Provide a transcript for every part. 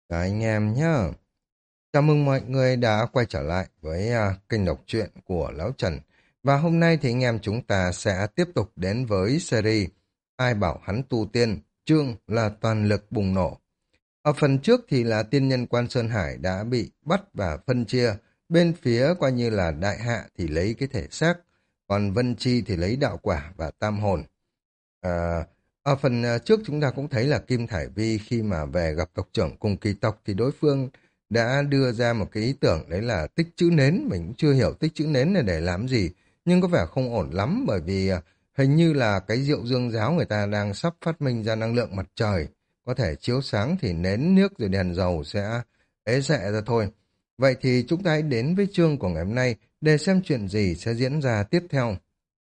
Cả anh em nhá. Chào mừng mọi người đã quay trở lại với kênh đọc truyện của Lão Trần. Và hôm nay thì anh em chúng ta sẽ tiếp tục đến với series Ai bảo hắn tu tiên, chương là toàn lực bùng nổ. Ở phần trước thì là tiên nhân Quan Sơn Hải đã bị bắt và phân chia. Bên phía coi như là đại hạ thì lấy cái thể xác, còn Vân Chi thì lấy đạo quả và tam hồn. À, ở phần trước chúng ta cũng thấy là Kim Thải Vi khi mà về gặp tộc trưởng cùng kỳ tộc thì đối phương đã đưa ra một cái ý tưởng đấy là tích trữ nến. Mình cũng chưa hiểu tích trữ nến là để làm gì, nhưng có vẻ không ổn lắm bởi vì hình như là cái Diệu Dương giáo người ta đang sắp phát minh ra năng lượng mặt trời, có thể chiếu sáng thì nến nước rồi đèn dầu sẽ ế xệ ra thôi. Vậy thì chúng ta hãy đến với chương của ngày hôm nay để xem chuyện gì sẽ diễn ra tiếp theo.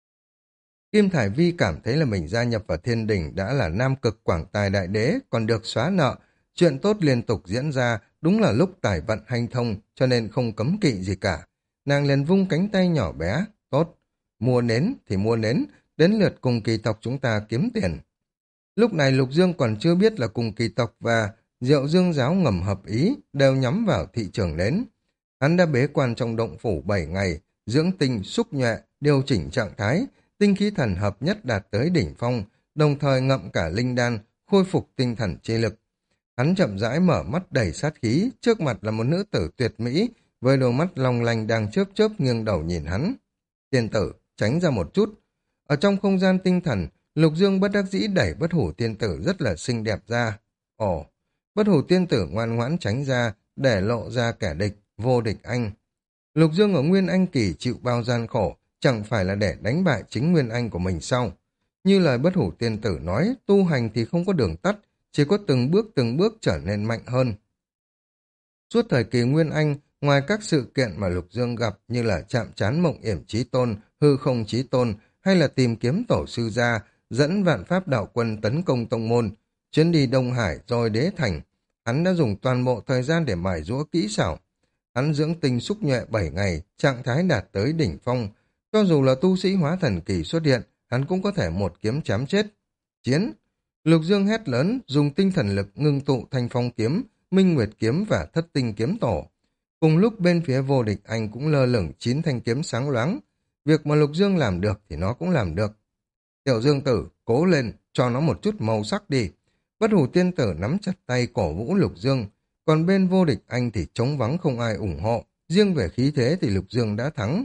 Kim Thải Vi cảm thấy là mình gia nhập vào thiên đình đã là nam cực quảng tài đại đế, còn được xóa nợ. Chuyện tốt liên tục diễn ra, đúng là lúc tài vận hanh thông, cho nên không cấm kỵ gì cả. Nàng liền vung cánh tay nhỏ bé, tốt, mua nến thì mua nến, đến lượt cùng kỳ tộc chúng ta kiếm tiền. Lúc này Lục Dương còn chưa biết là cùng kỳ tộc và Diệu Dương giáo ngầm hợp ý đều nhắm vào thị trường nến. Hắn đã bế quan trong động phủ 7 ngày, dưỡng tinh, xúc nhuệ, điều chỉnh trạng thái, tinh khí thần hợp nhất đạt tới đỉnh phong, đồng thời ngậm cả linh đan, khôi phục tinh thần chi lực. Hắn chậm rãi mở mắt đầy sát khí, trước mặt là một nữ tử tuyệt mỹ, với đôi mắt long lanh đang chớp chớp nghiêng đầu nhìn hắn. Tiên tử, tránh ra một chút. Ở trong không gian tinh thần, Lục Dương bất đắc dĩ đẩy bất hủ tiên tử rất là xinh đẹp ra. Ồ, bất hủ tiên tử ngoan ngoãn tránh ra, để lộ ra kẻ địch, vô địch anh. Lục Dương ở Nguyên Anh kỳ chịu bao gian khổ, chẳng phải là để đánh bại chính Nguyên Anh của mình sao? Như lời bất hủ tiên tử nói, tu hành thì không có đường tắt, chỉ có từng bước trở nên mạnh hơn. Suốt thời kỳ Nguyên Anh, ngoài các sự kiện mà Lục Dương gặp như là chạm trán mộng yểm chí tôn, hư không chí tôn, hay là tìm kiếm tổ sư gia, dẫn vạn pháp đạo quân tấn công tông môn, chuyến đi Đông Hải rồi Đế Thành, hắn đã dùng toàn bộ thời gian để mài giũa kỹ xảo. Hắn dưỡng tinh xúc nhuệ 7 ngày, trạng thái đạt tới đỉnh phong. Cho dù là tu sĩ hóa thần kỳ xuất hiện, hắn cũng có thể một kiếm chém chết. Chiến! Lục Dương hét lớn, dùng tinh thần lực ngưng tụ thanh phong kiếm, minh nguyệt kiếm và thất tinh kiếm tổ. Cùng lúc bên phía vô địch anh cũng lơ lửng 9 thanh kiếm sáng loáng. Việc mà Lục Dương làm được thì nó cũng làm được. Tiểu Dương tử, cố lên, cho nó một chút màu sắc đi. Bất hủ tiên tử nắm chặt tay cổ vũ Lục Dương, còn bên vô địch anh thì trống vắng không ai ủng hộ. Riêng về khí thế thì Lục Dương đã thắng.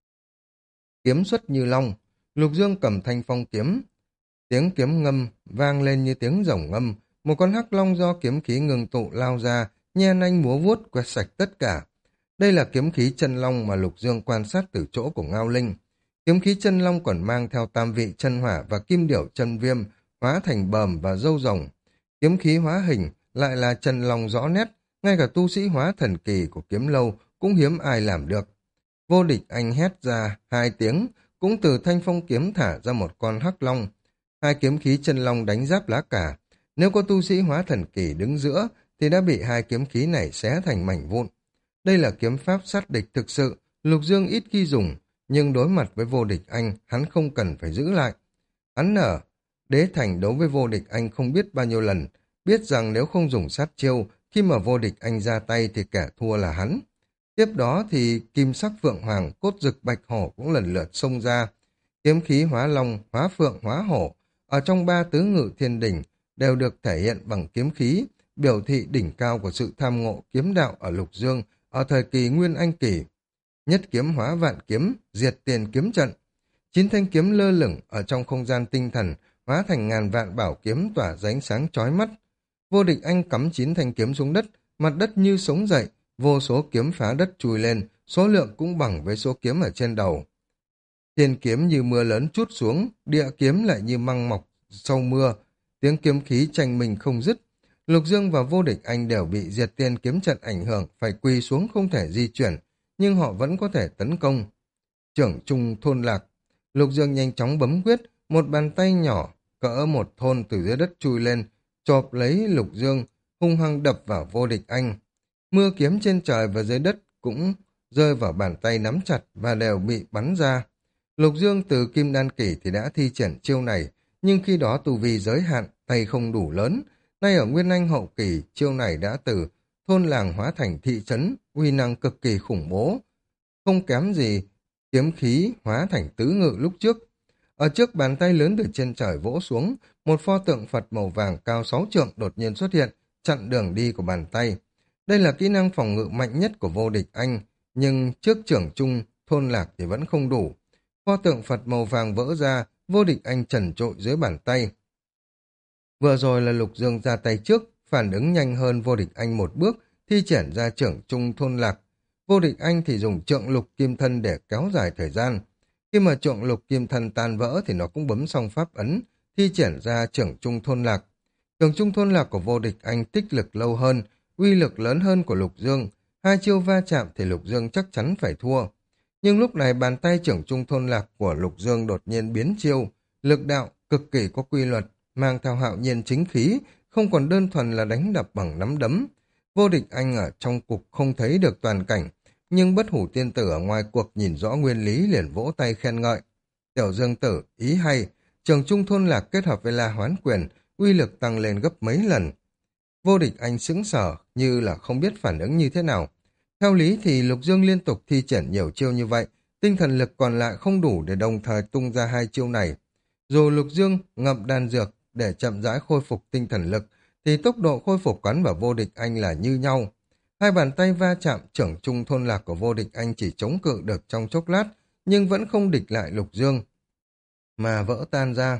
Kiếm xuất như long, Lục Dương cầm thanh phong kiếm. Tiếng kiếm ngâm vang lên như tiếng rồng ngâm. Một con hắc long do kiếm khí ngừng tụ lao ra, nhe nanh múa vuốt quét sạch tất cả. Đây là kiếm khí chân long mà Lục Dương quan sát từ chỗ của Ngao Linh. Kiếm khí chân long còn mang theo tam vị chân hỏa và kim điểu chân viêm, hóa thành bờm và râu rồng. Kiếm khí hóa hình lại là chân long rõ nét, ngay cả tu sĩ hóa thần kỳ của kiếm lâu cũng hiếm ai làm được. Vô địch anh hét ra 2 tiếng, cũng từ thanh phong kiếm thả ra một con hắc long. 2 kiếm khí chân long đánh giáp lá cả. Nếu có tu sĩ hóa thần kỳ đứng giữa, thì đã bị 2 kiếm khí này xé thành mảnh vụn. Đây là kiếm pháp sát địch thực sự, Lục Dương ít khi dùng, nhưng đối mặt với vô địch anh, hắn không cần phải giữ lại. Hắn ở Đế Thành đấu với vô địch anh không biết bao nhiêu lần, biết rằng nếu không dùng sát chiêu, khi mà vô địch anh ra tay thì kẻ thua là hắn. Tiếp đó thì kim sắc phượng hoàng, cốt dực bạch hổ cũng lần lượt xông ra. Kiếm khí hóa long, hóa phượng, hóa hổ, ở trong 3 tứ ngự thiên đỉnh đều được thể hiện bằng kiếm khí, biểu thị đỉnh cao của sự tham ngộ kiếm đạo ở Lục Dương ở thời kỳ Nguyên Anh kỳ. Nhất kiếm hóa vạn kiếm, diệt tiền kiếm trận. 9 thanh kiếm lơ lửng ở trong không gian tinh thần, hóa thành ngàn vạn bảo kiếm tỏa ra ánh sáng chói mắt. Vô địch anh cắm 9 thanh kiếm xuống đất, mặt đất như sống dậy, vô số kiếm phá đất chui lên, số lượng cũng bằng với số kiếm ở trên đầu. Thiên kiếm như mưa lớn trút xuống, địa kiếm lại như măng mọc sau mưa, tiếng kiếm khí tranh mình không dứt. Lục Dương và vô địch anh đều bị diệt tiên kiếm trận ảnh hưởng, phải quỳ xuống không thể di chuyển, nhưng họ vẫn có thể tấn công. Trưởng trung thôn lạc, Lục Dương nhanh chóng bấm quyết, một bàn tay nhỏ, cỡ một thôn từ dưới đất chui lên, chộp lấy Lục Dương, hung hăng đập vào vô địch anh. Mưa kiếm trên trời và dưới đất cũng rơi vào bàn tay nắm chặt và đều bị bắn ra. Lục Dương từ Kim Đan Kỳ thì đã thi triển chiêu này, nhưng khi đó tu vi giới hạn, tay không đủ lớn. Nay ở Nguyên Anh hậu kỳ, chiêu này đã từ thôn làng hóa thành thị trấn, uy năng cực kỳ khủng bố, không kém gì kiếm khí hóa thành tứ ngự lúc trước. Ở trước bàn tay lớn từ trên trời vỗ xuống, một pho tượng Phật màu vàng cao 6 trượng đột nhiên xuất hiện, chặn đường đi của bàn tay. Đây là kỹ năng phòng ngự mạnh nhất của vô địch anh, nhưng trước trưởng trung thôn lạc thì vẫn không đủ. Pho tượng Phật màu vàng vỡ ra, vô địch anh trần trội dưới bàn tay. Vừa rồi là Lục Dương ra tay trước, phản ứng nhanh hơn vô địch anh một bước, thi triển ra trưởng trung thôn lạc. Vô địch anh thì dùng trượng lục kim thân để kéo dài thời gian. Khi mà trượng lục kim thân tan vỡ thì nó cũng bấm xong pháp ấn, thi triển ra trưởng trung thôn lạc. Trưởng trung thôn lạc của vô địch anh tích lực lâu hơn, uy lực lớn hơn của Lục Dương. Hai chiêu va chạm thì Lục Dương chắc chắn phải thua. Nhưng lúc này bàn tay trưởng trung thôn lạc của Lục Dương đột nhiên biến chiêu, lực đạo cực kỳ có quy luật, mang theo hạo nhiên chính khí, không còn đơn thuần là đánh đập bằng nắm đấm. Vô địch anh ở trong cục không thấy được toàn cảnh, nhưng bất hủ tiên tử ở ngoài cuộc nhìn rõ nguyên lý liền vỗ tay khen ngợi. Tiểu Dương tử, ý hay, trường trung thôn lạc kết hợp với La Hoán Quyền, uy lực tăng lên gấp mấy lần. Vô địch anh sững sờ như là không biết phản ứng như thế nào. Theo lý thì Lục Dương liên tục thi triển nhiều chiêu như vậy, tinh thần lực còn lại không đủ để đồng thời tung ra hai chiêu này. Dù Lục Dương ngậm đan dược để chậm rãi khôi phục tinh thần lực, thì tốc độ khôi phục quán và vô địch anh là như nhau. Hai bàn tay va chạm trưởng trung thôn lạc của vô địch anh chỉ chống cự được trong chốc lát, nhưng vẫn không địch lại Lục Dương, mà vỡ tan ra.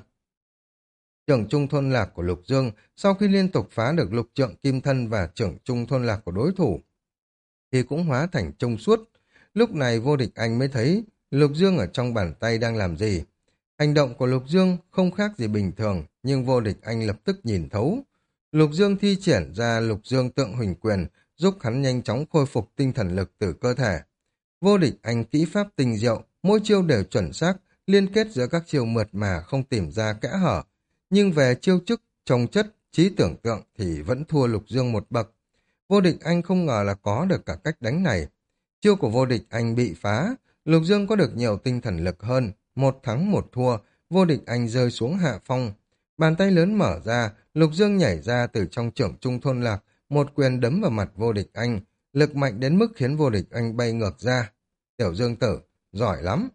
Trưởng trung thôn lạc của Lục Dương sau khi liên tục phá được lục trượng kim thân và trưởng trung thôn lạc của đối thủ, thì cũng hóa thành trong suốt. Lúc này vô địch anh mới thấy Lục Dương ở trong bàn tay đang làm gì. Hành động của Lục Dương không khác gì bình thường, nhưng vô địch anh lập tức nhìn thấu. Lục Dương thi triển ra Lục Dương tượng huỳnh quyền, giúp hắn nhanh chóng khôi phục tinh thần lực từ cơ thể. Vô địch anh kỹ pháp tinh diệu, mỗi chiêu đều chuẩn xác, liên kết giữa các chiêu mượt mà không tìm ra kẽ hở. Nhưng về chiêu chức, trồng chất, trí tưởng tượng thì vẫn thua Lục Dương một bậc. Vô địch anh không ngờ là có được cả cách đánh này. Chiêu của vô địch anh bị phá, Lục Dương có được nhiều tinh thần lực hơn, một thắng một thua, vô địch anh rơi xuống hạ phong. Bàn tay lớn mở ra, Lục Dương nhảy ra từ trong trưởng trung thôn lạc, một quyền đấm vào mặt vô địch anh, lực mạnh đến mức khiến vô địch anh bay ngược ra. Tiểu Dương tử, giỏi lắm.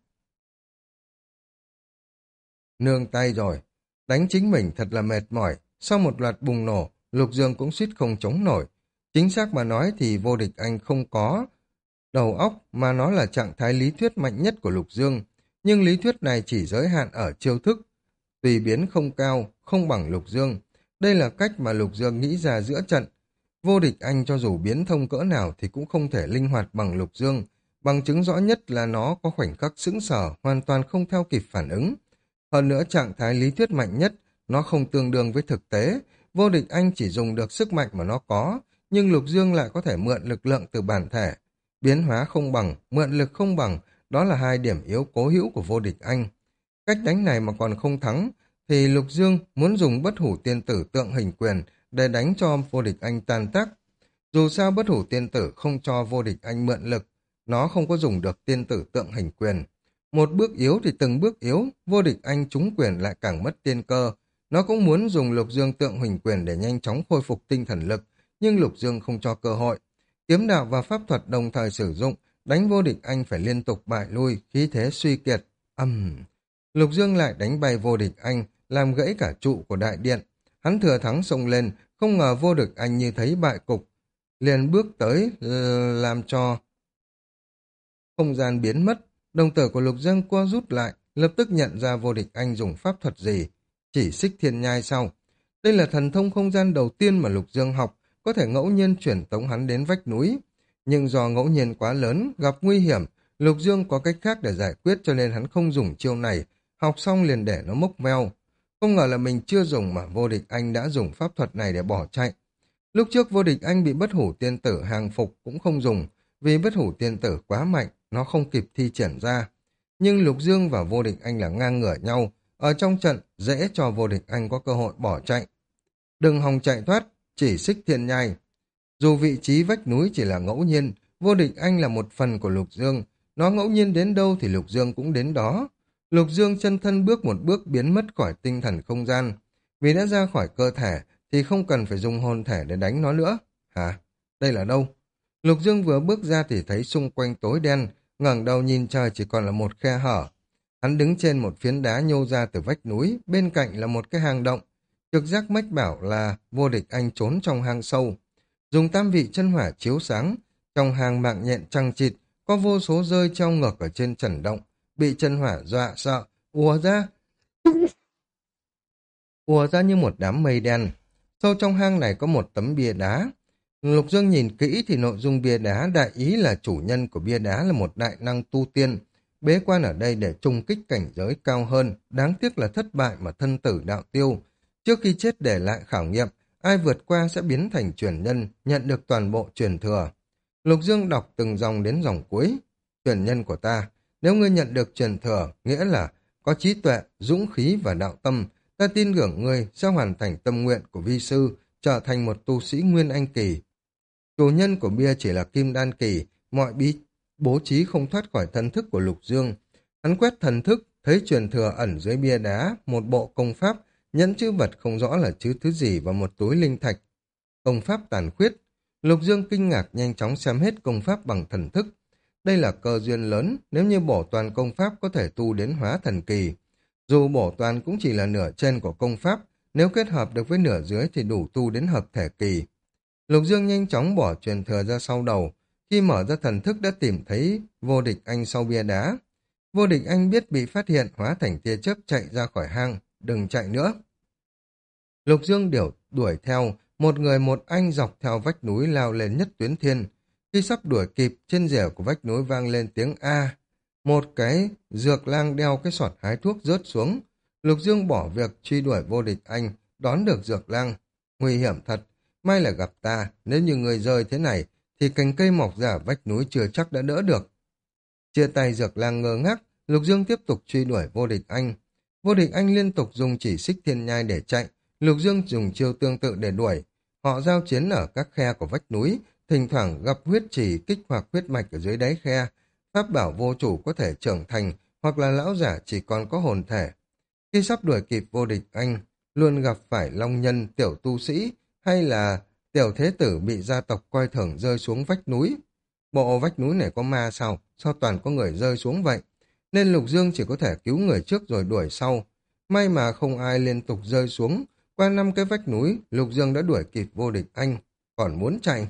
Nương tay rồi, đánh chính mình thật là mệt mỏi, sau một loạt bùng nổ, Lục Dương cũng suýt không chống nổi. Chính xác mà nói thì vô địch anh không có đầu óc, mà nó là trạng thái lý thuyết mạnh nhất của Lục Dương. Nhưng lý thuyết này chỉ giới hạn ở chiêu thức, tùy biến không cao, không bằng Lục Dương. Đây là cách mà Lục Dương nghĩ ra giữa trận. Vô địch anh cho dù biến thông cỡ nào thì cũng không thể linh hoạt bằng Lục Dương. Bằng chứng rõ nhất là nó có khoảnh khắc sững sờ, hoàn toàn không theo kịp phản ứng. Hơn nữa trạng thái lý thuyết mạnh nhất, nó không tương đương với thực tế. Vô địch anh chỉ dùng được sức mạnh mà nó có, nhưng Lục Dương lại có thể mượn lực lượng từ bản thể. Biến hóa không bằng, mượn lực không bằng, đó là hai điểm yếu cố hữu của vô địch anh. Cách đánh này mà còn không thắng, thì Lục Dương muốn dùng bất hủ tiên tử tượng hình quyền để đánh cho vô địch anh tan tác. Dù sao bất hủ tiên tử không cho vô địch anh mượn lực, nó không có dùng được tiên tử tượng hình quyền. Một bước yếu thì từng bước yếu, vô địch anh trúng quyền lại càng mất tiên cơ. Nó cũng muốn dùng Lục Dương tượng huỳnh quyền để nhanh chóng khôi phục tinh thần lực, nhưng Lục Dương không cho cơ hội. Kiếm đạo và pháp thuật đồng thời sử dụng, đánh vô địch anh phải liên tục bại lui, khí thế suy kiệt. Lục Dương lại đánh bay vô địch anh, làm gãy cả trụ của đại điện. Hắn thừa thắng xông lên, không ngờ vô địch anh như thấy bại cục, liền bước tới làm cho không gian biến mất. Đồng tử của Lục Dương co rút lại, lập tức nhận ra vô địch anh dùng pháp thuật gì. Chỉ xích thiên nhai sau. Đây là thần thông không gian đầu tiên mà Lục Dương học, có thể ngẫu nhiên chuyển tống hắn đến vách núi. Nhưng do ngẫu nhiên quá lớn, gặp nguy hiểm, Lục Dương có cách khác để giải quyết cho nên hắn không dùng chiêu này, học xong liền để nó mốc meo. Không ngờ là mình chưa dùng mà vô địch anh đã dùng pháp thuật này để bỏ chạy. Lúc trước vô địch anh bị bất hủ tiên tử hàng phục cũng không dùng, vì bất hủ tiên tử quá mạnh, nó không kịp thi triển ra. Nhưng Lục Dương và vô địch anh là ngang ngửa nhau, ở trong trận dễ cho vô địch anh có cơ hội bỏ chạy. Đừng hòng chạy thoát, chỉ xích thiên nhai. Dù vị trí vách núi chỉ là ngẫu nhiên, vô địch anh là một phần của Lục Dương, nó ngẫu nhiên đến đâu thì Lục Dương cũng đến đó. Lục Dương chân thân bước một bước biến mất khỏi tinh thần không gian. Vì đã ra khỏi cơ thể thì không cần phải dùng hồn thể để đánh nó nữa. Hả? Đây là đâu? Lục Dương vừa bước ra thì thấy xung quanh tối đen, ngẩng đầu nhìn trời chỉ còn là một khe hở. Hắn đứng trên một phiến đá nhô ra từ vách núi, bên cạnh là một cái hang động. Trực giác mách bảo là vô địch anh trốn trong hang sâu. Dùng tam vị chân hỏa chiếu sáng, trong hang mạng nhện trăng chịt, có vô số rơi treo ngược ở trên trần động, bị chân hỏa dọa sợ, ùa ra như một đám mây đen. Sâu trong hang này có một tấm bia đá. Lục Dương nhìn kỹ thì nội dung bia đá đại ý là chủ nhân của bia đá là một đại năng tu tiên, bế quan ở đây để trùng kích cảnh giới cao hơn, đáng tiếc là thất bại mà thân tử đạo tiêu. Trước khi chết để lại khảo nghiệm, ai vượt qua sẽ biến thành truyền nhân, nhận được toàn bộ truyền thừa. Lục Dương đọc từng dòng đến dòng cuối. Truyền nhân của ta, nếu ngươi nhận được truyền thừa, nghĩa là có trí tuệ, dũng khí và đạo tâm, ta tin tưởng ngươi sẽ hoàn thành tâm nguyện của vi sư, trở thành một tu sĩ Nguyên Anh kỳ. Chủ nhân của bia chỉ là Kim Đan kỳ, mọi bố trí không thoát khỏi thần thức của Lục Dương. Hắn quét thần thức, thấy truyền thừa ẩn dưới bia đá, một bộ công pháp, nhẫn chữ vật không rõ là chữ thứ gì và một túi linh thạch. Công pháp tàn khuyết. Lục Dương kinh ngạc nhanh chóng xem hết công pháp bằng thần thức. Đây là cơ duyên lớn, nếu như bổ toàn công pháp có thể tu đến hóa thần kỳ. Dù bổ toàn cũng chỉ là nửa trên của công pháp, nếu kết hợp được với nửa dưới thì đủ tu đến hợp thể kỳ. Lục Dương nhanh chóng bỏ truyền thừa ra sau đầu, khi mở ra thần thức đã tìm thấy vô địch anh sau bia đá. Vô địch anh biết bị phát hiện hóa thành tia chớp chạy ra khỏi hang, đừng chạy nữa. Lục Dương đuổi theo, một người một anh dọc theo vách núi lao lên nhất tuyến thiên. Khi sắp đuổi kịp, trên rìa của vách núi vang lên tiếng A. Một cái dược lang đeo cái sọt hái thuốc rớt xuống. Lục Dương bỏ việc truy đuổi vô địch anh, đón được dược lang. Nguy hiểm thật, may là gặp ta, nếu như người rơi thế này, thì cành cây mọc ra vách núi chưa chắc đã đỡ được. Chia tay dược lang ngơ ngác, Lục Dương tiếp tục truy đuổi vô địch anh. Vô địch anh liên tục dùng chỉ xích thiên nhai để chạy, Lục Dương dùng chiêu tương tự để đuổi. Họ giao chiến ở các khe của vách núi, thỉnh thoảng gặp huyết chỉ kích hoạt huyết mạch ở dưới đáy khe. Pháp bảo vô chủ có thể trưởng thành, hoặc là lão giả chỉ còn có hồn thể. Khi sắp đuổi kịp vô địch anh, luôn gặp phải long nhân, tiểu tu sĩ, hay là tiểu thế tử bị gia tộc coi thường rơi xuống vách núi. Bộ vách núi này có ma sao? Sao toàn có người rơi xuống vậy? Nên Lục Dương chỉ có thể cứu người trước rồi đuổi sau. May mà không ai liên tục rơi xuống. Qua 5 cái vách núi, Lục Dương đã đuổi kịp vô địch anh, còn muốn chạy.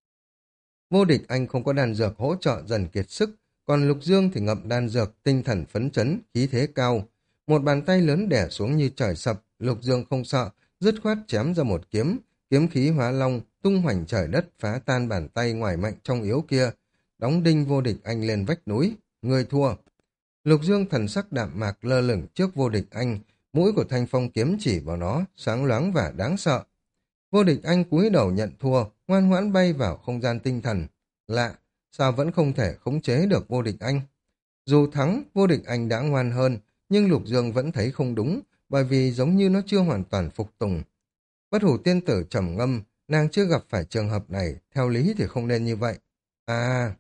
Vô địch anh không có đan dược hỗ trợ dần kiệt sức, còn Lục Dương thì ngậm đan dược, tinh thần phấn chấn, khí thế cao. Một bàn tay lớn đẻ xuống như trời sập, Lục Dương không sợ, dứt khoát chém ra một kiếm, kiếm khí hóa long, tung hoành trời đất phá tan bàn tay ngoài mạnh trong yếu kia, đóng đinh vô địch anh lên vách núi. Người thua. Lục Dương thần sắc đạm mạc lơ lửng trước vô địch anh, mũi của thanh phong kiếm chỉ vào nó, sáng loáng và đáng sợ. Vô địch anh cúi đầu nhận thua, ngoan ngoãn bay vào không gian tinh thần. Lạ, sao vẫn không thể khống chế được vô địch anh? Dù thắng, vô địch anh đã ngoan hơn, nhưng Lục Dương vẫn thấy không đúng, bởi vì giống như nó chưa hoàn toàn phục tùng. Bất hủ tiên tử trầm ngâm, nàng chưa gặp phải trường hợp này, theo lý thì không nên như vậy. À,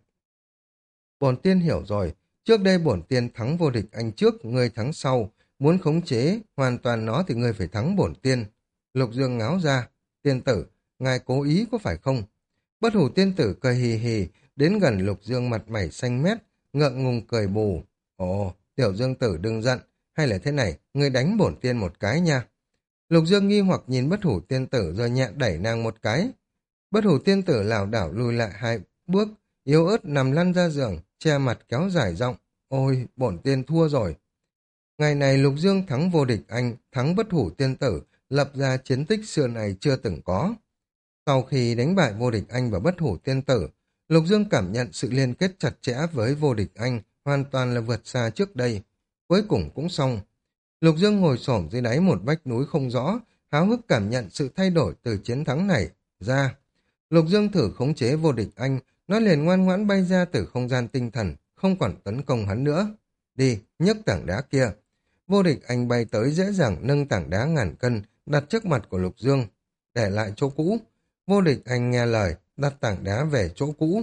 bổn tiên hiểu rồi, trước đây bổn tiên thắng vô địch anh trước, người thắng sau, muốn khống chế hoàn toàn nó thì người phải thắng bổn tiên. Lục Dương ngáo ra, tiên tử, ngài cố ý có phải không? Bất hủ tiên tử cười hì hì, đến gần Lục Dương mặt mày xanh mét, ngượng ngùng cười bù. Ồ, tiểu Dương tử đừng giận, hay là thế này, ngươi đánh bổn tiên một cái nha. Lục Dương nghi hoặc nhìn bất hủ tiên tử rồi nhẹ đẩy nàng một cái. Bất hủ tiên tử lảo đảo lùi lại 2 bước, yếu ớt nằm lăn ra giường, che mặt kéo dài giọng. Ôi, bổn tiên thua rồi. Ngày này Lục Dương thắng vô địch anh, thắng bất hủ tiên tử, lập ra chiến tích xưa này chưa từng có. Sau khi đánh bại vô địch anh và bất hủ tiên tử, Lục Dương cảm nhận sự liên kết chặt chẽ với vô địch anh, hoàn toàn là vượt xa trước đây. Cuối cùng cũng xong. Lục Dương ngồi xổm dưới đáy một vách núi không rõ, háo hức cảm nhận sự thay đổi từ chiến thắng này ra. Lục Dương thử khống chế vô địch anh, nó liền ngoan ngoãn bay ra từ không gian tinh thần, không còn tấn công hắn nữa. Đi, nhấc tảng đá kia. Vô địch anh bay tới dễ dàng nâng tảng đá ngàn cân, đặt trước mặt của Lục Dương, để lại chỗ cũ. Vô địch anh nghe lời, đặt tảng đá về chỗ cũ.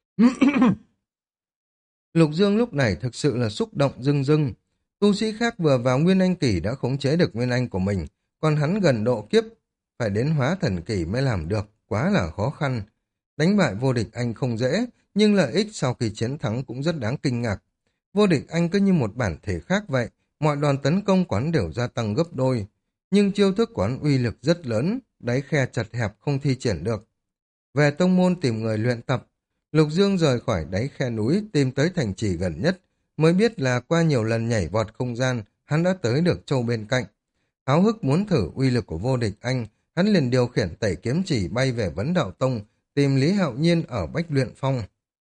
Lục Dương lúc này thực sự là xúc động rưng rưng. Tu sĩ khác vừa vào Nguyên Anh kỳ đã khống chế được Nguyên Anh của mình, còn hắn gần độ kiếp, phải đến hóa thần kỳ mới làm được, quá là khó khăn. Đánh bại vô địch anh không dễ, nhưng lợi ích sau khi chiến thắng cũng rất đáng kinh ngạc. Vô địch anh cứ như một bản thể khác vậy, mọi đòn tấn công quán đều gia tăng gấp đôi. Nhưng chiêu thức quán uy lực rất lớn, đáy khe chật hẹp không thi triển được. Về tông môn tìm người luyện tập, Lục Dương rời khỏi đáy khe núi tìm tới thành trì gần nhất, mới biết là qua nhiều lần nhảy vọt không gian, hắn đã tới được châu bên cạnh. Háo hức muốn thử uy lực của vô địch anh, hắn liền điều khiển tẩy kiếm chỉ bay về Vấn Đạo Tông, tìm Lý Hạo Nhiên ở Bách Luyện Phong.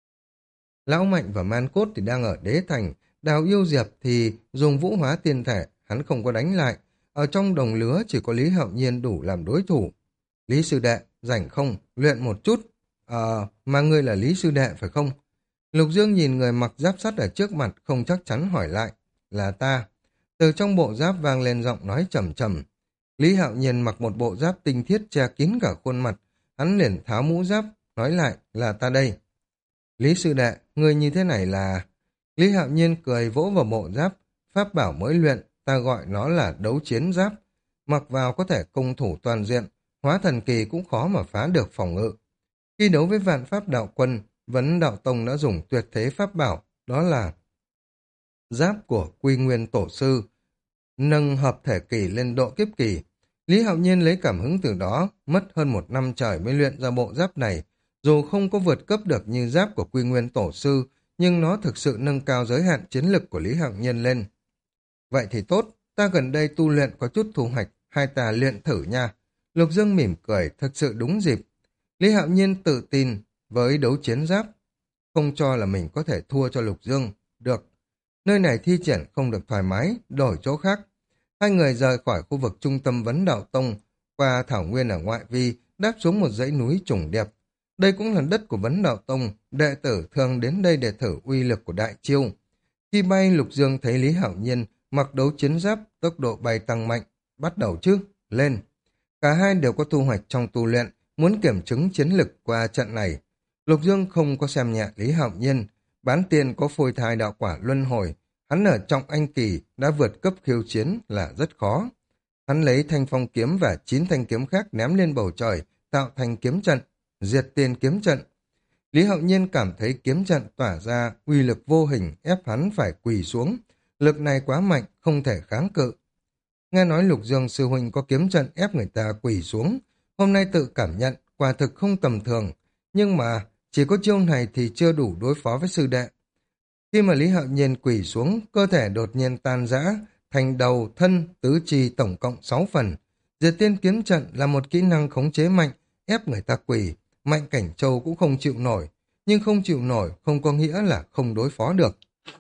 Lão Mạnh và Man Cốt thì đang ở Đế Thành, Đào Yêu Diệp thì dùng vũ hóa tiên thể, hắn không có đánh lại. Ở trong đồng lứa chỉ có Lý Hạo Nhiên đủ làm đối thủ. Lý sư đệ, rảnh không? Luyện một chút. Mà ngươi là Lý sư đệ phải không? Lục Dương nhìn người mặc giáp sắt ở trước mặt không chắc chắn hỏi lại. Là ta. Từ trong bộ giáp vang lên giọng nói trầm trầm. Lý Hạo Nhiên mặc một bộ giáp tinh thiết che kín cả khuôn mặt. Hắn liền tháo mũ giáp, nói lại là ta đây. Lý sư đệ, người như thế này là... Lý Hạo Nhiên cười vỗ vào bộ giáp, pháp bảo mới luyện, ta gọi nó là đấu chiến giáp. Mặc vào có thể công thủ toàn diện, hóa thần kỳ cũng khó mà phá được phòng ngự. Khi đấu với vạn pháp đạo quân, Vấn Đạo Tông đã dùng tuyệt thế pháp bảo, đó là giáp của Quy Nguyên Tổ Sư, nâng hợp thể kỳ lên độ kiếp kỳ. Lý Hạo Nhiên lấy cảm hứng từ đó, mất hơn 1 năm trời mới luyện ra bộ giáp này. Dù không có vượt cấp được như giáp của Quy Nguyên Tổ Sư, nhưng nó thực sự nâng cao giới hạn chiến lực của Lý Hạo Nhiên lên. Vậy thì tốt, ta gần đây tu luyện có chút thu hoạch, hai ta luyện thử nha. Lục Dương mỉm cười, thật sự đúng dịp. Lý Hạo Nhiên tự tin với đấu chiến giáp, không cho là mình có thể thua cho Lục Dương. Được, nơi này thi triển không được thoải mái, đổi chỗ khác. Hai người rời khỏi khu vực trung tâm Vấn Đạo Tông, qua thảo nguyên ở ngoại vi, đáp xuống một dãy núi trùng đẹp. Đây cũng là đất của Vấn Đạo Tông, đệ tử thường đến đây để thử uy lực của đại chiêu. Khi bay, Lục Dương thấy Lý Hạo Nhiên mặc đấu chiến giáp, tốc độ bay tăng mạnh. Bắt đầu chứ, lên. Cả hai đều có thu hoạch trong tu luyện, muốn kiểm chứng chiến lực qua trận này. Lục Dương không có xem nhẹ Lý Hạo Nhiên, bán tiền có phôi thai đạo quả luân hồi. Hắn ở trọng anh kỳ đã vượt cấp khiêu chiến là rất khó. Hắn lấy thanh phong kiếm và 9 thanh kiếm khác ném lên bầu trời, tạo thành kiếm trận, diệt tiền kiếm trận. Lý Hạo Nhiên cảm thấy kiếm trận tỏa ra uy lực vô hình ép hắn phải quỳ xuống. Lực này quá mạnh, không thể kháng cự. Nghe nói Lục Dương sư huynh có kiếm trận ép người ta quỳ xuống. Hôm nay tự cảm nhận, quả thực không tầm thường. Nhưng mà, chỉ có chiêu này thì chưa đủ đối phó với sư đệ. Khi mà Lý Hạo Nhiên quỳ xuống, cơ thể đột nhiên tan rã, thành đầu, thân, tứ chi tổng cộng 6 phần. Diệt tiên kiếm trận là một kỹ năng khống chế mạnh, ép người ta quỳ. Mạnh Cảnh Châu cũng không chịu nổi. Nhưng không chịu nổi không có nghĩa là không đối phó được.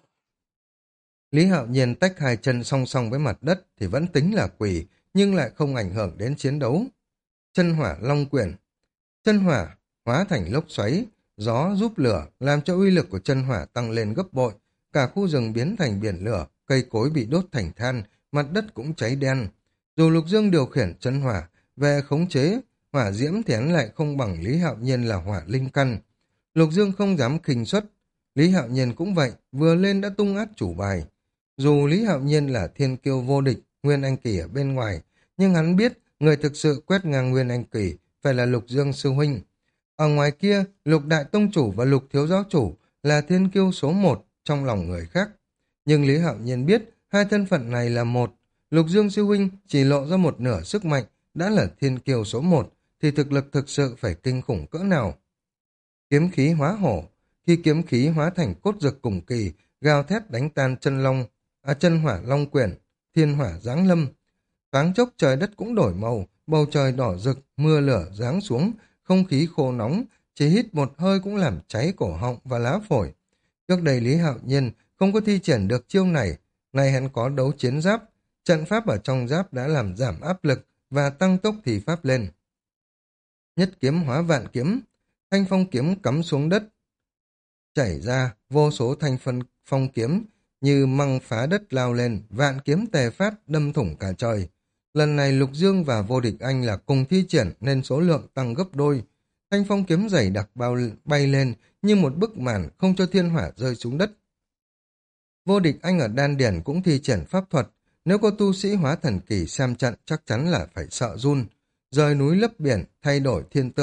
Lý Hạo Nhiên tách hai chân song song với mặt đất thì vẫn tính là quỳ, nhưng lại không ảnh hưởng đến chiến đấu. Chân hỏa long quyển. Chân hỏa hóa thành lốc xoáy, gió giúp lửa, làm cho uy lực của chân hỏa tăng lên gấp bội. Cả khu rừng biến thành biển lửa, cây cối bị đốt thành than, mặt đất cũng cháy đen. Dù Lục Dương điều khiển chân hỏa, về khống chế, hỏa diễm thì hắn lại không bằng Lý Hạo Nhiên là hỏa linh căn. Lục Dương không dám khinh suất. Lý Hạo Nhiên cũng vậy, vừa lên đã tung át chủ bài. Dù Lý Hạo Nhiên là thiên kiêu vô địch, Nguyên Anh Kỳ ở bên ngoài, nhưng hắn biết người thực sự quét ngang Nguyên Anh Kỳ phải là Lục Dương sư huynh. Ở ngoài kia, Lục Đại Tông Chủ và Lục Thiếu Giáo Chủ là thiên kiêu số 1 trong lòng người khác. Nhưng Lý Hạo Nhiên biết hai thân phận này là một. Lục Dương sư huynh chỉ lộ ra một nửa sức mạnh, đã là thiên kiêu số 1, thì thực lực thực sự phải kinh khủng cỡ nào. Kiếm khí hóa hổ. Khi kiếm khí hóa thành cốt dực cùng kỳ, gào thét đánh tan chân hỏa long quyển, thiên hỏa giáng lâm. Thoáng chốc trời đất cũng đổi màu, bầu trời đỏ rực, mưa lửa giáng xuống, không khí khô nóng, chỉ hít một hơi cũng làm cháy cổ họng và lá phổi. Trước đây Lý Hạo Nhiên không có thi triển được chiêu này, nay hắn có đấu chiến giáp, trận pháp ở trong giáp đã làm giảm áp lực và tăng tốc thì pháp lên. Nhất kiếm hóa vạn kiếm, thanh phong kiếm cắm xuống đất, chảy ra vô số thanh phong kiếm như măng phá đất lao lên, vạn kiếm tề phát đâm thủng cả trời. Lần này Lục Dương và Vô Địch Anh là cùng thi triển nên số lượng tăng gấp đôi. Thanh phong kiếm dày đặc bay lên như một bức màn không cho thiên hỏa rơi xuống đất. Vô Địch Anh ở đan điển cũng thi triển pháp thuật. Nếu có tu sĩ hóa thần kỳ xem trận chắc chắn là phải sợ run. Rời núi lấp biển, thay đổi thiên tượng,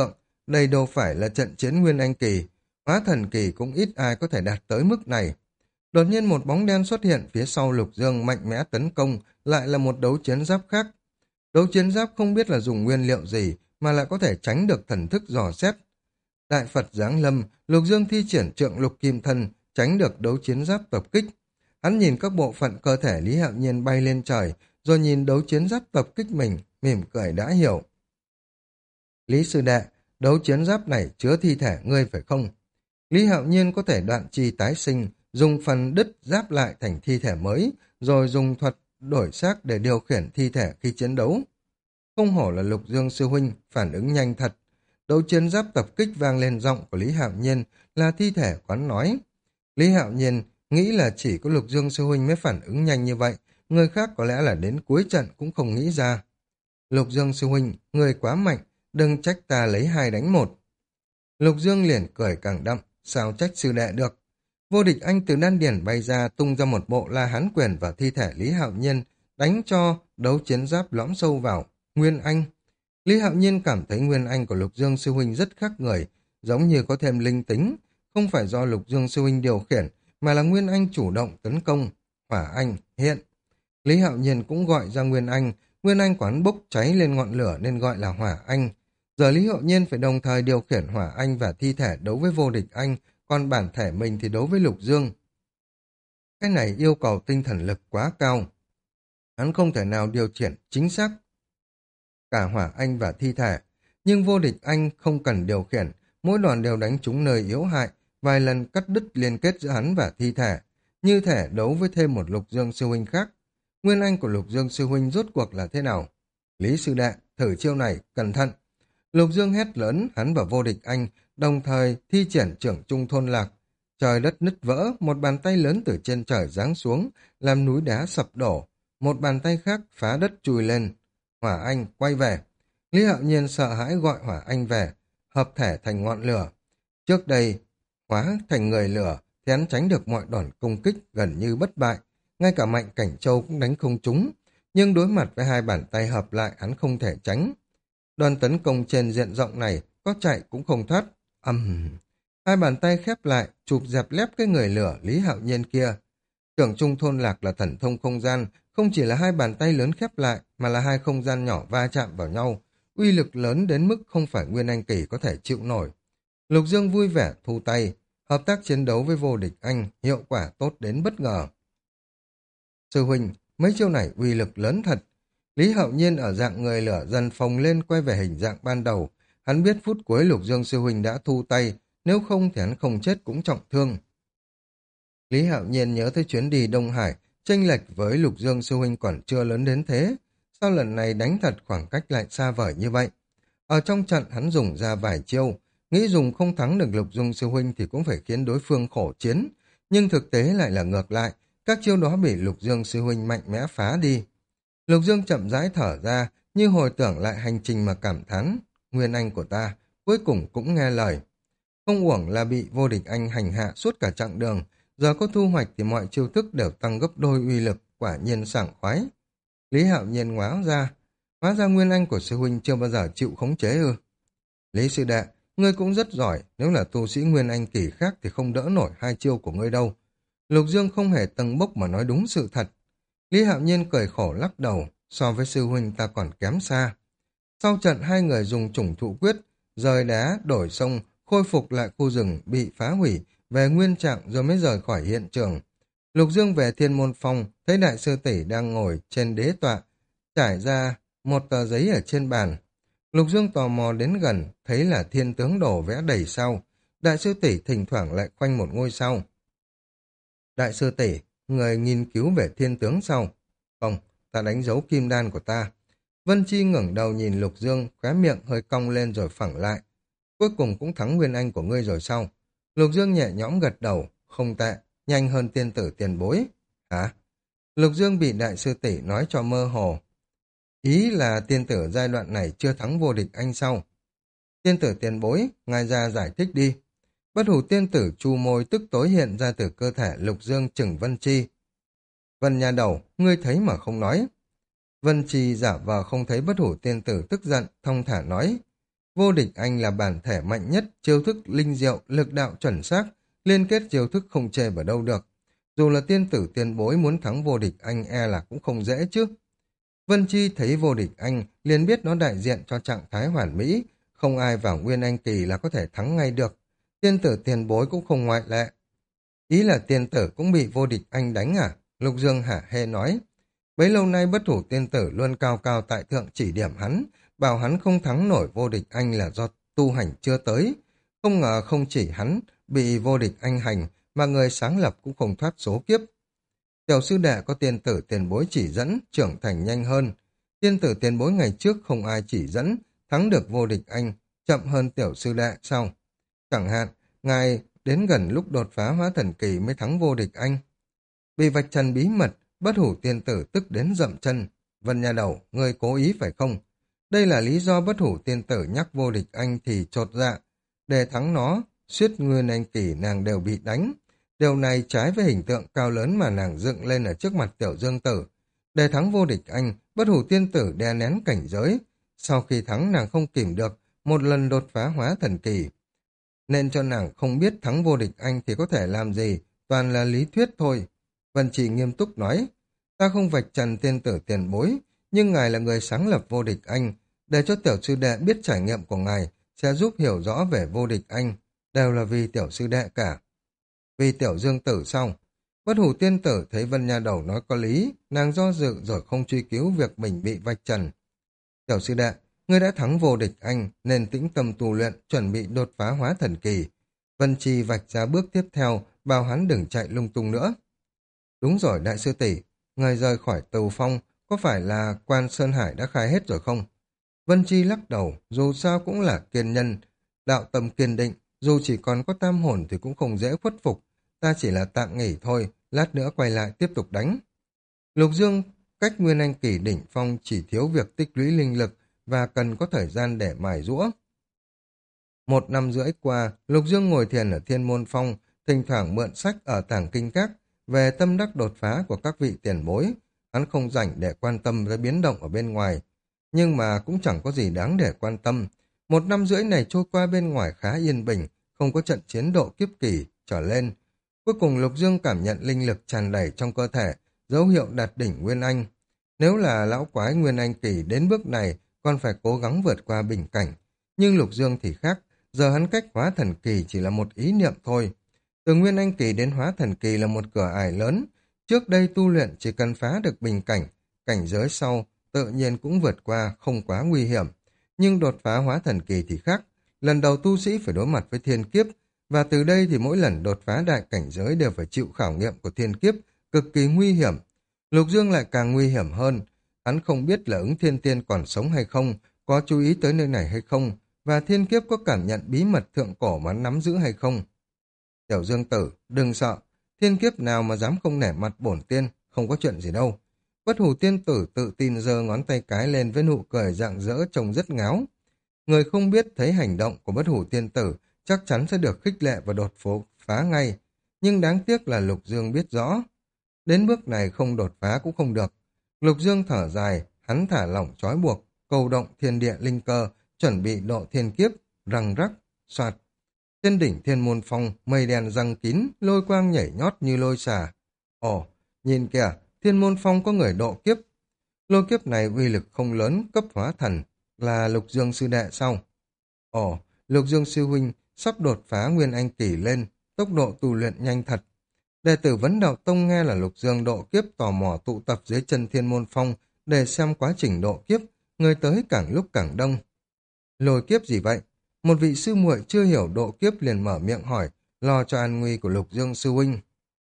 đây đâu phải là trận chiến Nguyên Anh Kỳ, hóa thần kỳ cũng ít ai có thể đạt tới mức này. Đột nhiên một bóng đen xuất hiện phía sau Lục Dương mạnh mẽ tấn công, lại là một đấu chiến giáp khác. Đấu chiến giáp không biết là dùng nguyên liệu gì mà lại có thể tránh được thần thức dò xét. Đại Phật giáng lâm, Lục Dương thi triển trượng lục kim thân, tránh được đấu chiến giáp tập kích. Hắn nhìn các bộ phận cơ thể Lý Hạo Nhiên bay lên trời, rồi nhìn đấu chiến giáp tập kích mình, mỉm cười đã hiểu. Lý sư đệ, đấu chiến giáp này chứa thi thể ngươi phải không? Lý Hạo Nhiên có thể đoạn chi tái sinh, dùng phần đứt giáp lại thành thi thể mới, rồi dùng thuật đổi xác để điều khiển thi thể khi chiến đấu. Không hổ là Lục Dương sư huynh, phản ứng nhanh thật. Đấu chiến giáp tập kích vang lên giọng của Lý Hạo Nhiên là thi thể quán nói. Lý Hạo Nhiên nghĩ là chỉ có Lục Dương sư huynh mới phản ứng nhanh như vậy, người khác có lẽ là đến cuối trận cũng không nghĩ ra. Lục Dương sư huynh, người quá mạnh, đừng trách ta lấy 2 đánh 1. Lục Dương liền cười càng đậm, sao trách sư đệ được. Vô Địch Anh từ đan điển bay ra tung ra một bộ La Hán quyền vào thi thể Lý Hạo Nhiên, đánh cho đấu chiến giáp lõm sâu vào. Nguyên Anh. Lý Hạo Nhiên cảm thấy Nguyên Anh của Lục Dương sư huynh rất khác người, giống như có thêm linh tính, không phải do Lục Dương sư huynh điều khiển, mà là Nguyên Anh chủ động tấn công. Hỏa Anh hiện. Lý Hạo Nhiên cũng gọi ra Nguyên Anh quán bốc cháy lên ngọn lửa nên gọi là Hỏa Anh. Giờ Lý Hạo Nhiên phải đồng thời điều khiển Hỏa Anh và thi thể đấu với Vô Địch Anh, còn bản thể mình thì đấu với Lục Dương. Cái này yêu cầu tinh thần lực quá cao. Hắn không thể nào điều khiển chính xác cả Hỏa Anh và thi thể, nhưng Vô Địch Anh không cần điều khiển, mỗi đòn đều đánh trúng nơi yếu hại, vài lần cắt đứt liên kết giữa hắn và thi thể, như thể đấu với thêm một Lục Dương sư huynh khác. Nguyên Anh của Lục Dương sư huynh rốt cuộc là thế nào? Lý sư đệ, thử chiêu này, cẩn thận. Lục Dương hét lớn, hắn và Vô Địch Anh đồng thời thi triển trưởng trung thôn lạc. Trời đất nứt vỡ, một bàn tay lớn từ trên trời giáng xuống, làm núi đá sập đổ. Một bàn tay khác phá đất chui lên. Hỏa Anh quay về. Lý Hạo Nhiên sợ hãi gọi Hỏa Anh về, hợp thể thành ngọn lửa. Trước đây, hóa thành người lửa, thì hắn tránh được mọi đòn công kích gần như bất bại. Ngay cả Mạnh Cảnh Châu cũng đánh không trúng. Nhưng đối mặt với 2 bàn tay hợp lại, hắn không thể tránh. Đoàn tấn công trên diện rộng này, có chạy cũng không thoát. 2 bàn tay khép lại, chụp dẹp lép cái người lửa Lý Hạo Nhiên kia. Trưởng trung thôn lạc là thần thông không gian, không chỉ là 2 bàn tay lớn khép lại, mà là 2 không gian nhỏ va chạm vào nhau. Uy lực lớn đến mức không phải Nguyên Anh Kỳ có thể chịu nổi. Lục Dương vui vẻ thu tay, hợp tác chiến đấu với Vô Địch Anh, hiệu quả tốt đến bất ngờ. Sư huynh, mấy chiêu này uy lực lớn thật. Lý Hạo Nhiên ở dạng người lửa dần phồng lên quay về hình dạng ban đầu. Hắn biết phút cuối Lục Dương sư huynh đã thu tay, nếu không thì hắn không chết cũng trọng thương. Lý Hạo Nhiên nhớ tới chuyến đi Đông Hải, chênh lệch với Lục Dương sư huynh còn chưa lớn đến thế. Sao lần này đánh thật khoảng cách lại xa vời như vậy? Ở trong trận hắn dùng ra vài chiêu, nghĩ dùng không thắng được Lục Dương sư huynh thì cũng phải khiến đối phương khổ chiến. Nhưng thực tế lại là ngược lại, các chiêu đó bị Lục Dương sư huynh mạnh mẽ phá đi. Lục Dương chậm rãi thở ra, như hồi tưởng lại hành trình mà cảm thán. Nguyên Anh của ta, cuối cùng cũng nghe lời. Không uổng là bị Vô Địch Anh hành hạ suốt cả chặng đường, giờ có thu hoạch thì mọi chiêu thức đều tăng gấp đôi uy lực, quả nhiên sảng khoái. Lý Hạo Nhiên ngáo ra, hóa ra Nguyên Anh của sư huynh chưa bao giờ chịu khống chế ư. Lý sư đệ, ngươi cũng rất giỏi, nếu là tu sĩ Nguyên Anh kỳ khác thì không đỡ nổi 2 chiêu của ngươi đâu. Lục Dương không hề tâng bốc mà nói đúng sự thật. Lý Hạo Nhiên cười khổ lắc đầu, so với sư huynh ta còn kém xa. Sau trận 2 người dùng chủng thụ quyết, rời đá, đổi sông, khôi phục lại khu rừng bị phá hủy, về nguyên trạng rồi mới rời khỏi hiện trường. Lục Dương về Thiên Môn Phong, thấy đại sư tỷ đang ngồi trên đế tọa, trải ra một tờ giấy ở trên bàn. Lục Dương tò mò đến gần, thấy là thiên tướng đồ vẽ đầy sao. Đại sư tỷ thỉnh thoảng lại khoanh một ngôi sao. Đại sư tỷ, người nghiên cứu về thiên tướng sao? Không, ta đánh dấu kim đan của ta. Vân Chi ngẩng đầu nhìn Lục Dương, khóe miệng hơi cong lên rồi phẳng lại. Cuối cùng cũng thắng Nguyên Anh của ngươi rồi sao? Lục Dương nhẹ nhõm gật đầu, không tệ, nhanh hơn tiên tử tiền bối. Hả? Lục Dương bị đại sư tỷ nói cho mơ hồ. Ý là tiên tử giai đoạn này chưa thắng Vô Địch Anh sao? Tiên tử tiền bối, ngài ra giải thích đi. Bất hủ tiên tử chu môi tức tối hiện ra từ cơ thể Lục Dương chừng Vân Chi. Vân nhà đầu, ngươi thấy mà không nói. Vân Chi giả vờ không thấy bất hủ tiên tử tức giận, thong thả nói. Vô địch anh là bản thể mạnh nhất, chiêu thức linh diệu, lực đạo chuẩn xác, liên kết chiêu thức không chê vào đâu được. Dù là tiên tử tiền bối muốn thắng vô địch anh e là cũng không dễ chứ. Vân Chi thấy vô địch anh liền biết nó đại diện cho trạng thái hoàn mỹ, không ai vào Nguyên Anh kỳ là có thể thắng ngay được. Tiên tử tiền bối cũng không ngoại lệ. Ý là tiên tử cũng bị vô địch anh đánh à? Lục Dương hả hê nói. Bấy lâu nay bất thủ tiên tử luôn cao cao tại thượng chỉ điểm hắn, bảo hắn không thắng nổi vô địch anh là do tu hành chưa tới. Không ngờ không chỉ hắn bị vô địch anh hành, mà người sáng lập cũng không thoát số kiếp. Tiểu sư đệ có tiên tử tiền bối chỉ dẫn, trưởng thành nhanh hơn. Tiên tử tiền bối ngày trước không ai chỉ dẫn, thắng được vô địch anh, chậm hơn tiểu sư đệ sao? Chẳng hạn, ngài đến gần lúc đột phá hóa thần kỳ mới thắng vô địch anh. Bị vạch trần bí mật, bất hủ tiên tử tức đến dậm chân. Vân nhà đầu, ngươi cố ý phải không? Đây là lý do bất hủ tiên tử nhắc vô địch anh thì chột dạ. Để thắng nó, suýt nguyên anh kỳ nàng đều bị đánh. Điều này trái với hình tượng cao lớn mà nàng dựng lên ở trước mặt tiểu dương tử. Để thắng vô địch anh, bất hủ tiên tử đè nén cảnh giới. Sau khi thắng nàng không kìm được, một lần đột phá hóa thần kỳ. Nên cho nàng không biết thắng vô địch anh thì có thể làm gì, toàn là lý thuyết thôi. Vân Trì nghiêm túc nói, ta không vạch trần tiên tử tiền bối, nhưng ngài là người sáng lập vô địch anh, để cho tiểu sư đệ biết trải nghiệm của ngài sẽ giúp hiểu rõ về vô địch anh, đều là vì tiểu sư đệ cả. Vì tiểu dương tử xong, bất hủ tiên tử thấy Vân Nha Đầu nói có lý, nàng do dự rồi không truy cứu việc mình bị vạch trần. Tiểu sư đệ, ngươi đã thắng vô địch anh nên tĩnh tâm tu luyện, chuẩn bị đột phá hóa thần kỳ. Vân Chi vạch ra bước tiếp theo, bảo hắn đừng chạy lung tung nữa. Đúng rồi đại sư tỷ, người rời khỏi Tù Phong có phải là quan Sơn Hải đã khai hết rồi không? Vân Chi lắc đầu, dù sao cũng là kiên nhân, đạo tâm kiên định, dù chỉ còn có tam hồn thì cũng không dễ khuất phục, ta chỉ là tạm nghỉ thôi, lát nữa quay lại tiếp tục đánh. Lục Dương cách Nguyên Anh kỳ đỉnh phong chỉ thiếu việc tích lũy linh lực và cần có thời gian để mài giũa. 1 năm rưỡi qua, Lục Dương ngồi thiền ở Thiên Môn Phong, thỉnh thoảng mượn sách ở Tảng Kinh Các về tâm đắc đột phá của các vị tiền bối. Hắn không rảnh để quan tâm tới biến động ở bên ngoài, nhưng mà cũng chẳng có gì đáng để quan tâm. 1 năm rưỡi này trôi qua bên ngoài khá yên bình, không có trận chiến độ kiếp kỳ trở lên. Cuối cùng Lục Dương cảm nhận linh lực tràn đầy trong cơ thể, dấu hiệu đạt đỉnh Nguyên Anh. Nếu là lão quái Nguyên Anh kỳ đến bước này, còn phải cố gắng vượt qua bình cảnh. Nhưng Lục Dương thì khác, giờ hắn cách hóa thần kỳ chỉ là một ý niệm thôi. Từ Nguyên Anh kỳ đến hóa thần kỳ là một cửa ải lớn. Trước đây tu luyện chỉ cần phá được bình cảnh, cảnh giới sau tự nhiên cũng vượt qua, không quá nguy hiểm. Nhưng đột phá hóa thần kỳ thì khác. Lần đầu tu sĩ phải đối mặt với thiên kiếp, và từ đây thì mỗi lần đột phá đại cảnh giới đều phải chịu khảo nghiệm của thiên kiếp, cực kỳ nguy hiểm. Lục Dương lại càng nguy hiểm hơn. Hắn không biết là ứng thiên tiên còn sống hay không, có chú ý tới nơi này hay không, và thiên kiếp có cảm nhận bí mật thượng cổ mà hắn nắm giữ hay không. Tiểu Dương Tử, đừng sợ, thiên kiếp nào mà dám không nể mặt bổn tiên, không có chuyện gì đâu. Bất hủ tiên tử tự tin giơ ngón tay cái lên với nụ cười rạng rỡ trông rất ngáo. Người không biết thấy hành động của bất hủ tiên tử chắc chắn sẽ được khích lệ và đột phá ngay. Nhưng đáng tiếc là Lục Dương biết rõ. Đến bước này không đột phá cũng không được. Lục Dương thở dài, hắn thả lỏng trói buộc, cầu động thiên địa linh cơ, chuẩn bị độ thiên kiếp, răng rắc, soạt. Trên đỉnh Thiên Môn Phong, mây đen răng kín, lôi quang nhảy nhót như lôi xà. Ồ, nhìn kìa, Thiên Môn Phong có người độ kiếp. Lôi kiếp này uy lực không lớn, cấp hóa thần, là Lục Dương sư đệ sau. Ồ, Lục Dương sư huynh sắp đột phá Nguyên Anh kỳ lên, tốc độ tu luyện nhanh thật. Đệ tử Vấn Đạo Tông nghe là Lục Dương độ kiếp tò mò tụ tập dưới chân Thiên Môn Phong để xem quá trình độ kiếp, người tới càng lúc càng đông. Lôi kiếp gì vậy? Một vị sư muội chưa hiểu độ kiếp liền mở miệng hỏi, lo cho an nguy của Lục Dương sư huynh.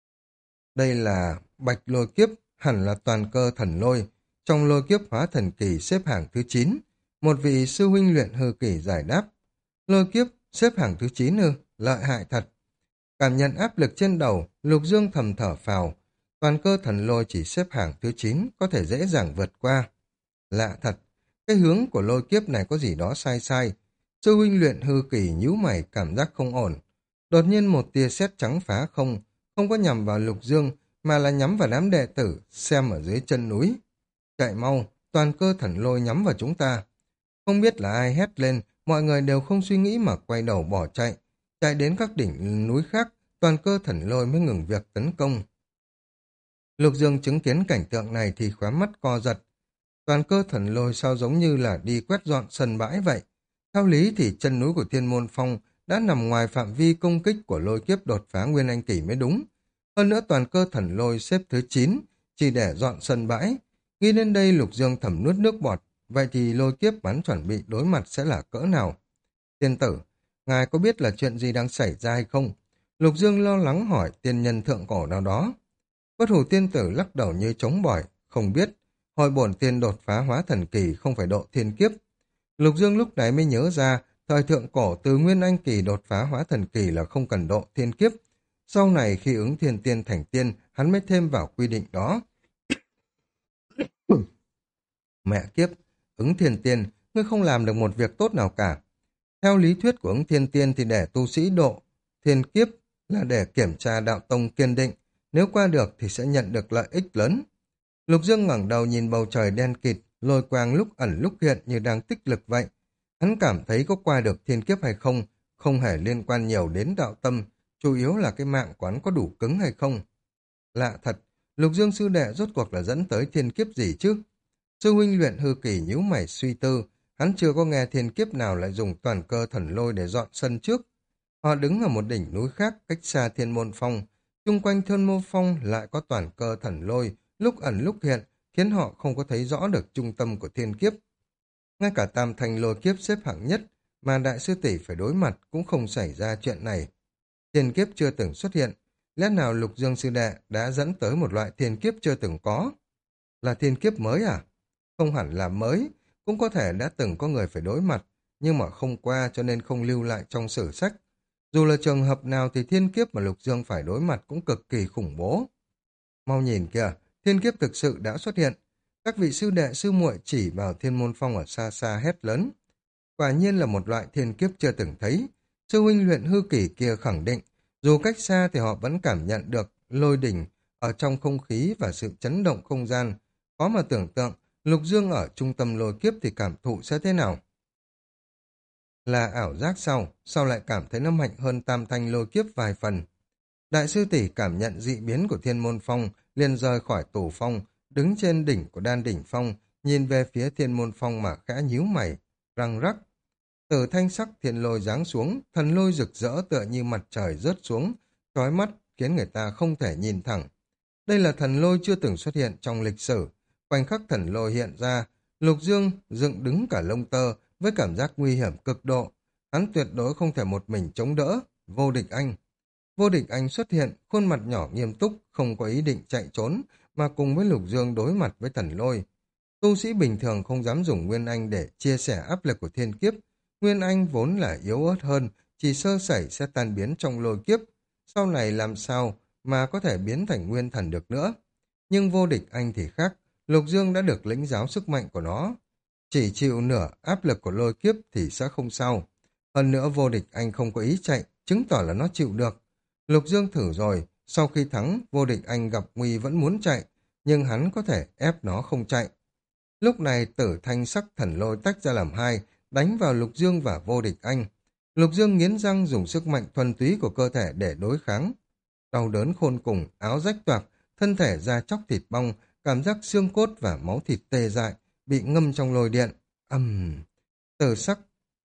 Đây là bạch lôi kiếp, hẳn là toàn cơ thần lôi. Trong lôi kiếp hóa thần kỳ xếp hạng thứ 9. Một vị sư huynh luyện hư kỳ giải đáp. Lôi kiếp xếp hạng thứ 9 ư, lợi hại thật. Cảm nhận áp lực trên đầu, Lục Dương thầm thở phào. Toàn cơ thần lôi chỉ xếp hạng thứ 9, có thể dễ dàng vượt qua. Lạ thật, cái hướng của lôi kiếp này có gì đó sai sai. Sư huynh luyện hư kỳ nhíu mày cảm giác không ổn. Đột nhiên một tia sét trắng phá không, không có nhằm vào Lục Dương, mà là nhắm vào đám đệ tử xem ở dưới chân núi. Chạy mau, toàn cơ thần lôi nhắm vào chúng ta. Không biết là ai hét lên, Mọi người đều không suy nghĩ mà quay đầu bỏ chạy, chạy đến các đỉnh núi khác, toàn cơ thần lôi mới ngừng việc tấn công. Lục Dương chứng kiến cảnh tượng này thì khóe mắt co giật. Toàn cơ thần lôi sao giống như là đi quét dọn sân bãi vậy. Theo lý thì chân núi của Thiên Môn Phong đã nằm ngoài phạm vi công kích của lôi kiếp đột phá Nguyên Anh Kỳ mới đúng. Hơn nữa toàn cơ thần lôi xếp thứ 9, chỉ để dọn sân bãi. Nghĩ đến đây Lục Dương thầm nuốt nước bọt, vậy thì lôi kiếp bắn chuẩn bị đối mặt sẽ là cỡ nào? Tiên tử, ngài có biết là chuyện gì đang xảy ra hay không? Lục Dương lo lắng hỏi tiên nhân thượng cổ nào đó. Bất hủ tiên tử lắc đầu như trống bỏi, không biết. Hồi bổn tiên đột phá hóa thần kỳ không phải độ thiên kiếp. Lục Dương lúc này mới nhớ ra, thời thượng cổ từ Nguyên Anh kỳ đột phá hóa thần kỳ là không cần độ thiên kiếp. Sau này khi ứng thiên tiên thành tiên, hắn mới thêm vào quy định đó. Mẹ kiếp, ứng thiên tiên, ngươi không làm được một việc tốt nào cả. Theo lý thuyết của ứng thiên tiên thì để tu sĩ độ thiên kiếp là để kiểm tra đạo tông kiên định, nếu qua được thì sẽ nhận được lợi ích lớn. Lục Dương ngẩng đầu nhìn bầu trời đen kịt, lôi quang lúc ẩn lúc hiện như đang tích lực vậy. Hắn cảm thấy có qua được thiên kiếp hay không, không hề liên quan nhiều đến đạo tâm, chủ yếu là cái mạng quán có đủ cứng hay không. Lạ thật, Lục Dương sư đệ rốt cuộc là dẫn tới thiên kiếp gì chứ? Sư huynh luyện hư kỳ nhíu mày suy tư, hắn chưa có nghe thiên kiếp nào lại dùng toàn cơ thần lôi để dọn sân trước. Họ đứng ở một đỉnh núi khác cách xa Thiên Môn Phong, chung quanh Thiên Môn Phong lại có toàn cơ thần lôi, lúc ẩn lúc hiện, khiến họ không có thấy rõ được trung tâm của thiên kiếp. Ngay cả tam thành lôi kiếp xếp hạng nhất, mà đại sư tỷ phải đối mặt cũng không xảy ra chuyện này. Thiên kiếp chưa từng xuất hiện, lẽ nào Lục Dương sư đệ đã dẫn tới một loại thiên kiếp chưa từng có? Là thiên kiếp mới à? Không hẳn là mới, cũng có thể đã từng có người phải đối mặt, nhưng mà không qua cho nên không lưu lại trong sử sách. Dù là trường hợp nào thì thiên kiếp mà Lục Dương phải đối mặt cũng cực kỳ khủng bố. Mau nhìn kìa, thiên kiếp thực sự đã xuất hiện. Các vị sư đệ sư muội chỉ vào Thiên Môn Phong ở xa xa hét lớn. Quả nhiên là một loại thiên kiếp chưa từng thấy. Sư huynh luyện hư kỷ kia khẳng định, dù cách xa thì họ vẫn cảm nhận được lôi đỉnh ở trong không khí và sự chấn động không gian. Khó mà tưởng tượng, Lục Dương ở trung tâm lôi kiếp thì cảm thụ sẽ thế nào? Là ảo giác sao lại cảm thấy nó mạnh hơn tam thanh lôi kiếp vài phần? Đại sư tỷ cảm nhận dị biến của Thiên Môn Phong, liền rời khỏi tủ phong, đứng trên đỉnh của đan đỉnh phong, nhìn về phía Thiên Môn Phong mà khẽ nhíu mày, răng rắc. Từ thanh sắc thiên lôi giáng xuống, thần lôi rực rỡ tựa như mặt trời rớt xuống, chói mắt khiến người ta không thể nhìn thẳng. Đây là thần lôi chưa từng xuất hiện trong lịch sử. Khoảnh khắc thần lôi hiện ra, Lục Dương dựng đứng cả lông tơ với cảm giác nguy hiểm cực độ. Hắn tuyệt đối không thể một mình chống đỡ. Vô địch anh. Vô địch anh xuất hiện, khuôn mặt nhỏ nghiêm túc, không có ý định chạy trốn, mà cùng với Lục Dương đối mặt với thần lôi. Tu sĩ bình thường không dám dùng Nguyên Anh để chia sẻ áp lực của thiên kiếp. Nguyên Anh vốn là yếu ớt hơn, chỉ sơ sẩy sẽ tan biến trong lôi kiếp. Sau này làm sao mà có thể biến thành nguyên thần được nữa. Nhưng vô địch anh thì khác, Lục Dương đã được lĩnh giáo sức mạnh của nó. Chỉ chịu nửa áp lực của lôi kiếp thì sẽ không sao. Hơn nữa vô địch anh không có ý chạy, chứng tỏ là nó chịu được. Lục Dương thử rồi, sau khi thắng, vô địch anh gặp nguy vẫn muốn chạy, nhưng hắn có thể ép nó không chạy. Lúc này tử thanh sắc thần lôi tách ra làm hai, đánh vào Lục Dương và vô địch anh. Lục Dương nghiến răng dùng sức mạnh thuần túy của cơ thể để đối kháng. Đau đớn khôn cùng, áo rách toạc, thân thể da chóc thịt bong, cảm giác xương cốt và máu thịt tê dại, bị ngâm trong lôi điện. Tử sắc,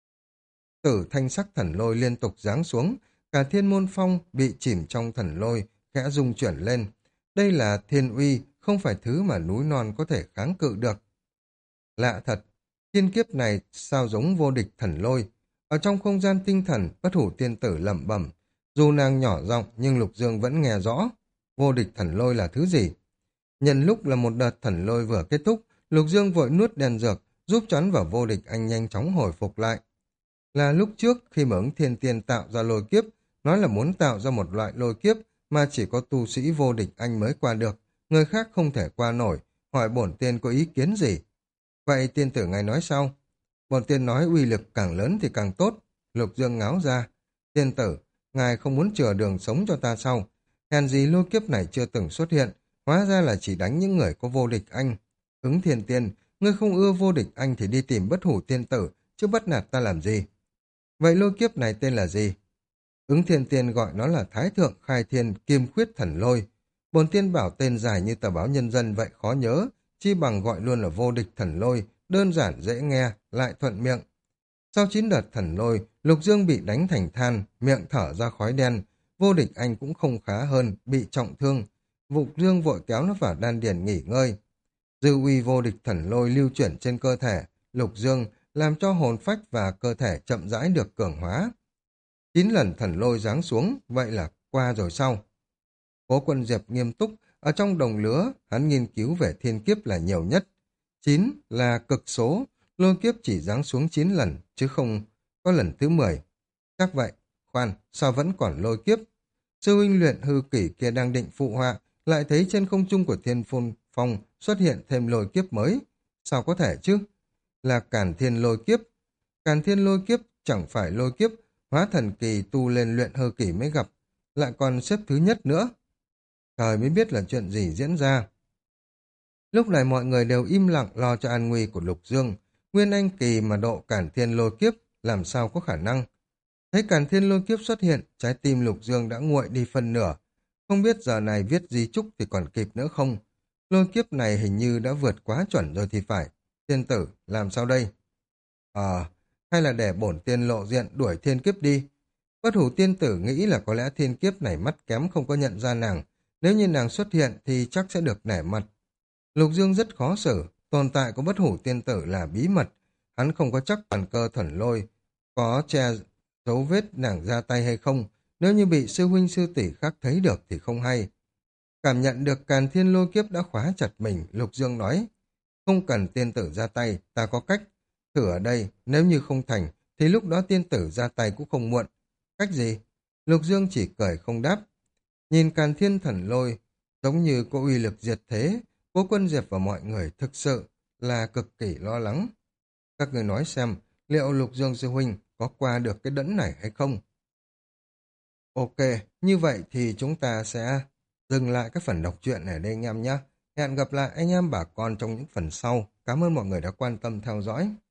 tử thanh sắc thần lôi liên tục giáng xuống, cả Thiên Môn Phong bị chìm trong thần lôi, khẽ rung chuyển lên. Đây là thiên uy, không phải thứ mà núi non có thể kháng cự được. Lạ thật, thiên kiếp này sao giống vô địch thần lôi. Ở trong không gian tinh thần, bất hủ tiên tử lẩm bẩm. Dù nàng nhỏ giọng nhưng Lục Dương vẫn nghe rõ. Vô địch thần lôi là thứ gì? Nhân lúc là một đợt thần lôi vừa kết thúc, Lục Dương vội nuốt đèn dược, giúp chắn vào vô địch anh nhanh chóng hồi phục lại. Là lúc trước khi mà ứng thiên tiên tạo ra lôi kiếp, nói là muốn tạo ra một loại lôi kiếp mà chỉ có tu sĩ vô địch anh mới qua được, người khác không thể qua nổi, hỏi bổn tiên có ý kiến gì. Vậy tiên tử ngài nói sao? Bổn tiên nói uy lực càng lớn thì càng tốt. Lục Dương ngáo ra. Tiên tử, ngài không muốn chừa đường sống cho ta sao? Hèn gì lôi kiếp này chưa từng xuất hiện, hóa ra là chỉ đánh những người có vô địch anh. Ứng thiên tiên, ngươi không ưa vô địch anh thì đi tìm bất hủ tiên tử, chứ bắt nạt ta làm gì? Vậy lôi kiếp này tên là gì? Ứng Thiên Tiên gọi nó là Thái Thượng Khai Thiên Kim Khuyết Thần Lôi. Bồn Tiên bảo tên dài như tờ báo Nhân dân vậy khó nhớ, chi bằng gọi luôn là Vô Địch Thần Lôi, đơn giản dễ nghe, lại thuận miệng. Sau 9 đợt thần lôi, Lục Dương bị đánh thành than, miệng thở ra khói đen. Vô Địch Anh cũng không khá hơn, bị trọng thương. Lục Dương vội kéo nó vào đan điền nghỉ ngơi. Dư uy vô địch thần lôi lưu chuyển trên cơ thể, Lục Dương làm cho hồn phách và cơ thể chậm rãi được cường hóa. 9 lần thần lôi giáng xuống, vậy là qua rồi sau. Cố Quân Diệp nghiêm túc, ở trong đồng lứa, hắn nghiên cứu về thiên kiếp là nhiều nhất. 9 là cực số, lôi kiếp chỉ giáng xuống 9 lần, chứ không có lần thứ 10. Chắc vậy, khoan, sao vẫn còn lôi kiếp? Sư huynh luyện hư kỷ kia đang định phụ họa, lại thấy trên không trung của thiên phôn phong xuất hiện thêm lôi kiếp mới. Sao có thể chứ? Là Càn Thiên lôi kiếp. Càn Thiên lôi kiếp chẳng phải lôi kiếp, hóa thần kỳ tu lên luyện hư kỷ mới gặp, lại còn xếp thứ nhất nữa. Thời mới biết là chuyện gì diễn ra. Lúc này mọi người đều im lặng lo cho an nguy của Lục Dương. Nguyên Anh kỳ mà độ Càn Thiên lôi kiếp, làm sao có khả năng? Thấy Càn Thiên lôi kiếp xuất hiện, trái tim Lục Dương đã nguội đi phân nửa. Không biết giờ này viết di chúc thì còn kịp nữa không? Lôi kiếp này hình như đã vượt quá chuẩn rồi thì phải. Tiên tử, làm sao đây? Hay là để bổn tiên lộ diện đuổi thiên kiếp đi. Bất hủ tiên tử nghĩ là có lẽ thiên kiếp này mắt kém không có nhận ra nàng. Nếu như nàng xuất hiện thì chắc sẽ được nể mặt. Lục Dương rất khó xử, tồn tại của bất hủ tiên tử là bí mật. Hắn không có chắc toàn cơ thuần lôi, có che dấu vết nàng ra tay hay không. Nếu như bị sư huynh sư tỷ khác thấy được thì không hay. Cảm nhận được Càn Thiên lôi kiếp đã khóa chặt mình, Lục Dương nói, không cần tiên tử ra tay, ta có cách. Thử ở đây, nếu như không thành, thì lúc đó tiên tử ra tay cũng không muộn. Cách gì? Lục Dương chỉ cười không đáp. Nhìn Càn Thiên thần lôi, giống như có uy lực diệt thế, Cố Quân Diệp và mọi người thực sự là cực kỳ lo lắng. Các người nói xem, liệu Lục Dương sư huynh có qua được cái đẫn này hay không? Ok, như vậy thì chúng ta sẽ dừng lại cái phần đọc truyện này đây anh em nhé. Hẹn gặp lại anh em bà con trong những phần sau. Cảm ơn mọi người đã quan tâm theo dõi.